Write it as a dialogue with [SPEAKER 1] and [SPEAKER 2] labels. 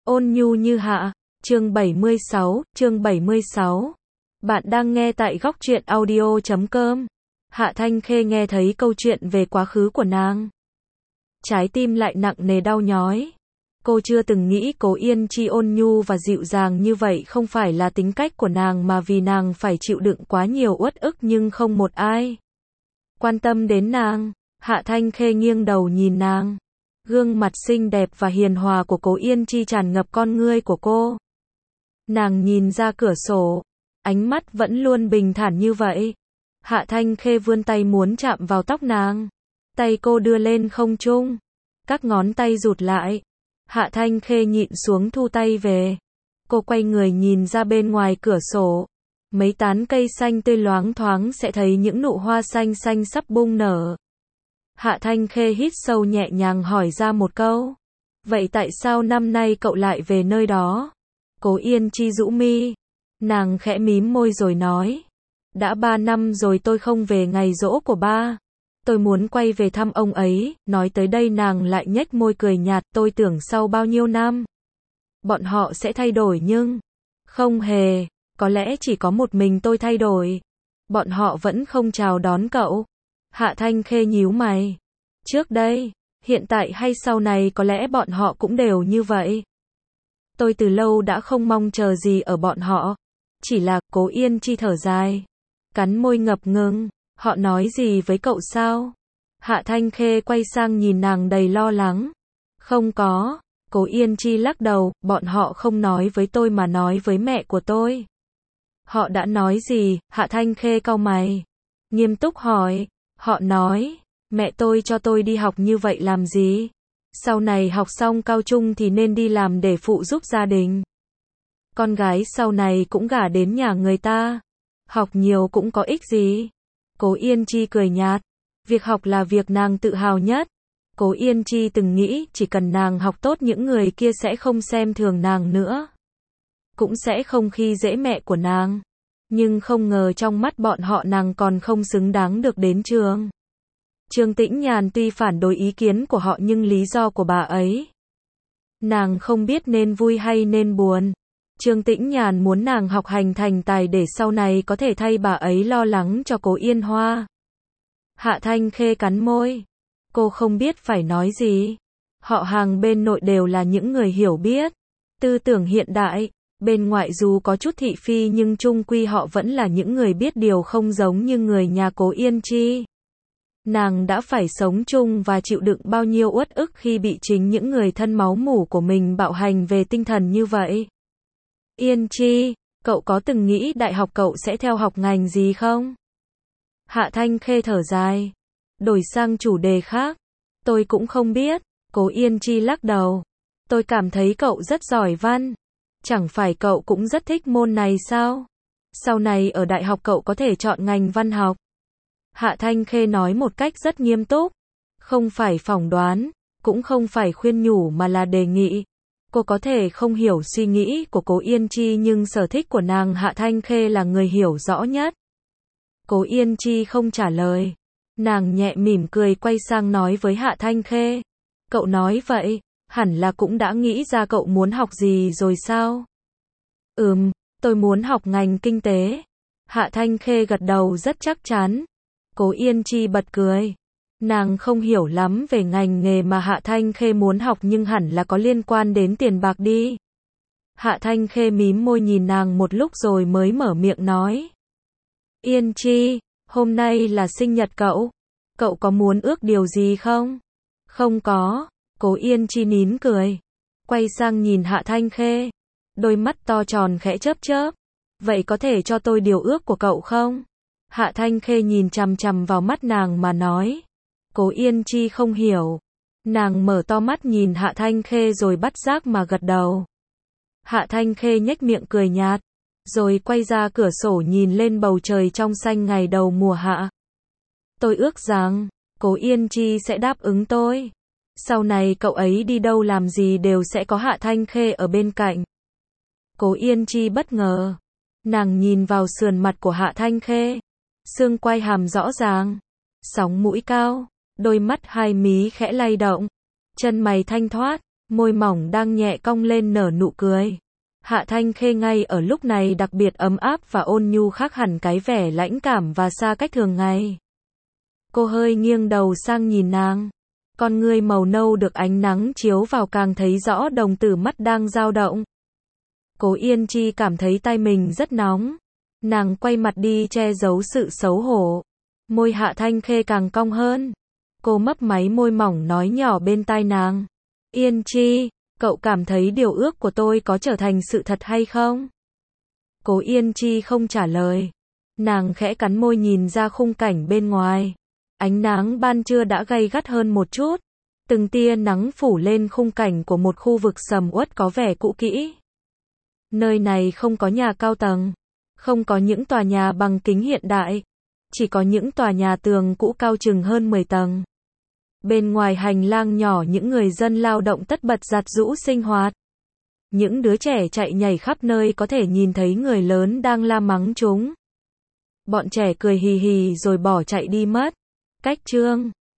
[SPEAKER 1] Ôn nhu như hạ, chương 76. Bạn đang nghe tại góc truyện audio.com. Hạ Thanh Khê nghe thấy câu chuyện về quá khứ của nàng. Trái tim lại nặng nề đau nhói. Cô chưa từng nghĩ Cố Yên Chi ôn nhu và dịu dàng như vậy không phải là tính cách của nàng mà vì nàng phải chịu đựng quá nhiều uất ức nhưng không một ai quan tâm đến nàng. Hạ Thanh Khê nghiêng đầu nhìn nàng. Gương mặt xinh đẹp và hiền hòa của Cố Yên Chi tràn ngập con ngươi của cô. Nàng nhìn ra cửa sổ, ánh mắt vẫn luôn bình thản như vậy. Hạ Thanh Khê vươn tay muốn chạm vào tóc nàng. Tay cô đưa lên không trung, các ngón tay rụt lại. Hạ Thanh Khê nhịn xuống thu tay về. Cô quay người nhìn ra bên ngoài cửa sổ. Mấy tán cây xanh tươi loáng thoáng sẽ thấy những nụ hoa xanh xanh sắp bung nở. Hạ Thanh Khê hít sâu nhẹ nhàng hỏi ra một câu. Vậy tại sao năm nay cậu lại về nơi đó? Cố Yên Chi rũ mi. Nàng khẽ mím môi rồi nói. Đã 3 năm rồi tôi không về ngày giỗ của ba. Tôi muốn quay về thăm ông ấy. Nói tới đây nàng lại nhếch môi cười nhạt. Tôi tưởng sau bao nhiêu năm bọn họ sẽ thay đổi nhưng không hề. Có lẽ chỉ có một mình tôi thay đổi. Bọn họ vẫn không chào đón cậu. Hạ Thanh Khê nhíu mày. Trước đây, hiện tại hay sau này có lẽ bọn họ cũng đều như vậy. Tôi từ lâu đã không mong chờ gì ở bọn họ. Chỉ là, Cố Yên Chi thở dài. Cắn môi ngập ngừng. Họ nói gì với cậu sao? Hạ Thanh Khê quay sang nhìn nàng đầy lo lắng. Không có. Cố Yên Chi lắc đầu. Bọn họ không nói với tôi mà nói với mẹ của tôi. Họ đã nói gì? Hạ Thanh Khê cau mày. Nghiêm túc hỏi. Họ nói, mẹ tôi cho tôi đi học như vậy làm gì? Sau này học xong cao trung thì nên đi làm để phụ giúp gia đình. Con gái sau này cũng gả đến nhà người ta. Học nhiều cũng có ích gì? Cố Yên Chi cười nhạt. Việc học là việc nàng tự hào nhất. Cố Yên Chi từng nghĩ chỉ cần nàng học tốt những người kia sẽ không xem thường nàng nữa. Cũng sẽ không khi dễ mẹ của nàng. Nhưng không ngờ trong mắt bọn họ nàng còn không xứng đáng được đến trường. Trương Tĩnh Nhàn tuy phản đối ý kiến của họ nhưng lý do của bà ấy nàng không biết nên vui hay nên buồn. Trương Tĩnh Nhàn muốn nàng học hành thành tài để sau này có thể thay bà ấy lo lắng cho Cố Yên Hoa. Hạ Thanh Khê cắn môi. Cô không biết phải nói gì. Họ hàng bên nội đều là những người hiểu biết, tư tưởng hiện đại. Bên ngoại dù có chút thị phi nhưng chung quy họ vẫn là những người biết điều không giống như người nhà Cố Yên Chi. Nàng đã phải sống chung và chịu đựng bao nhiêu uất ức khi bị chính những người thân máu mủ của mình bạo hành về tinh thần như vậy. Yên Chi, cậu có từng nghĩ đại học cậu sẽ theo học ngành gì không? Hạ Thanh Khê thở dài. Đổi sang chủ đề khác. Tôi cũng không biết. Cố Yên Chi lắc đầu. Tôi cảm thấy cậu rất giỏi văn. Chẳng phải cậu cũng rất thích môn này sao? Sau này ở đại học cậu có thể chọn ngành văn học. Hạ Thanh Khê nói một cách rất nghiêm túc. Không phải phỏng đoán, cũng không phải khuyên nhủ mà là đề nghị. Cô có thể không hiểu suy nghĩ của Cố Yên Chi nhưng sở thích của nàng Hạ Thanh Khê là người hiểu rõ nhất. Cố Yên Chi không trả lời. Nàng nhẹ mỉm cười quay sang nói với Hạ Thanh Khê. Cậu nói vậy, hẳn là cũng đã nghĩ ra cậu muốn học gì rồi sao? Tôi muốn học ngành kinh tế. Hạ Thanh Khê gật đầu rất chắc chắn. Cố Yên Chi bật cười. Nàng không hiểu lắm về ngành nghề mà Hạ Thanh Khê muốn học nhưng hẳn là có liên quan đến tiền bạc đi. Hạ Thanh Khê mím môi nhìn nàng một lúc rồi mới mở miệng nói. Yên Chi, hôm nay là sinh nhật cậu. Cậu có muốn ước điều gì không? Không có. Cố Yên Chi nín cười. Quay sang nhìn Hạ Thanh Khê. Đôi mắt to tròn khẽ chớp chớp. Vậy có thể cho tôi điều ước của cậu không? Hạ Thanh Khê nhìn chằm chằm vào mắt nàng mà nói. Cố Yên Chi không hiểu. Nàng mở to mắt nhìn Hạ Thanh Khê rồi bắt giác mà gật đầu. Hạ Thanh Khê nhếch miệng cười nhạt. Rồi quay ra cửa sổ nhìn lên bầu trời trong xanh ngày đầu mùa hạ. Tôi ước rằng, Cố Yên Chi sẽ đáp ứng tôi. Sau này cậu ấy đi đâu làm gì đều sẽ có Hạ Thanh Khê ở bên cạnh. Cố Yên Chi bất ngờ. Nàng nhìn vào sườn mặt của Hạ Thanh Khê. Xương quai hàm rõ ràng. Sóng mũi cao. Đôi mắt hai mí khẽ lay động. Chân mày thanh thoát. môi mỏng đang nhẹ cong lên nở nụ cười. Hạ Thanh Khê ngay ở lúc này đặc biệt ấm áp và ôn nhu, khác hẳn cái vẻ lãnh cảm và xa cách thường ngày. Cô hơi nghiêng đầu sang nhìn nàng. Con ngươi màu nâu được ánh nắng chiếu vào càng thấy rõ đồng tử mắt đang dao động. Cố Yên Chi cảm thấy tay mình rất nóng. Nàng quay mặt đi che giấu sự xấu hổ. Môi Hạ Thanh Khê càng cong hơn. Cô mấp máy môi mỏng nói nhỏ bên tai nàng. Yên Chi, cậu cảm thấy điều ước của tôi có trở thành sự thật hay không? Cố Yên Chi không trả lời. Nàng khẽ cắn môi nhìn ra khung cảnh bên ngoài. Ánh nắng ban trưa đã gay gắt hơn một chút. Từng tia nắng phủ lên khung cảnh của một khu vực sầm uất có vẻ cũ kỹ. Nơi này không có nhà cao tầng, không có những tòa nhà bằng kính hiện đại, chỉ có những tòa nhà tường cũ cao chừng hơn 10 tầng. Bên ngoài hành lang nhỏ những người dân lao động tất bật giặt giũ sinh hoạt. Những đứa trẻ chạy nhảy khắp nơi, có thể nhìn thấy người lớn đang la mắng chúng. Bọn trẻ cười hì hì rồi bỏ chạy đi mất. Cách chương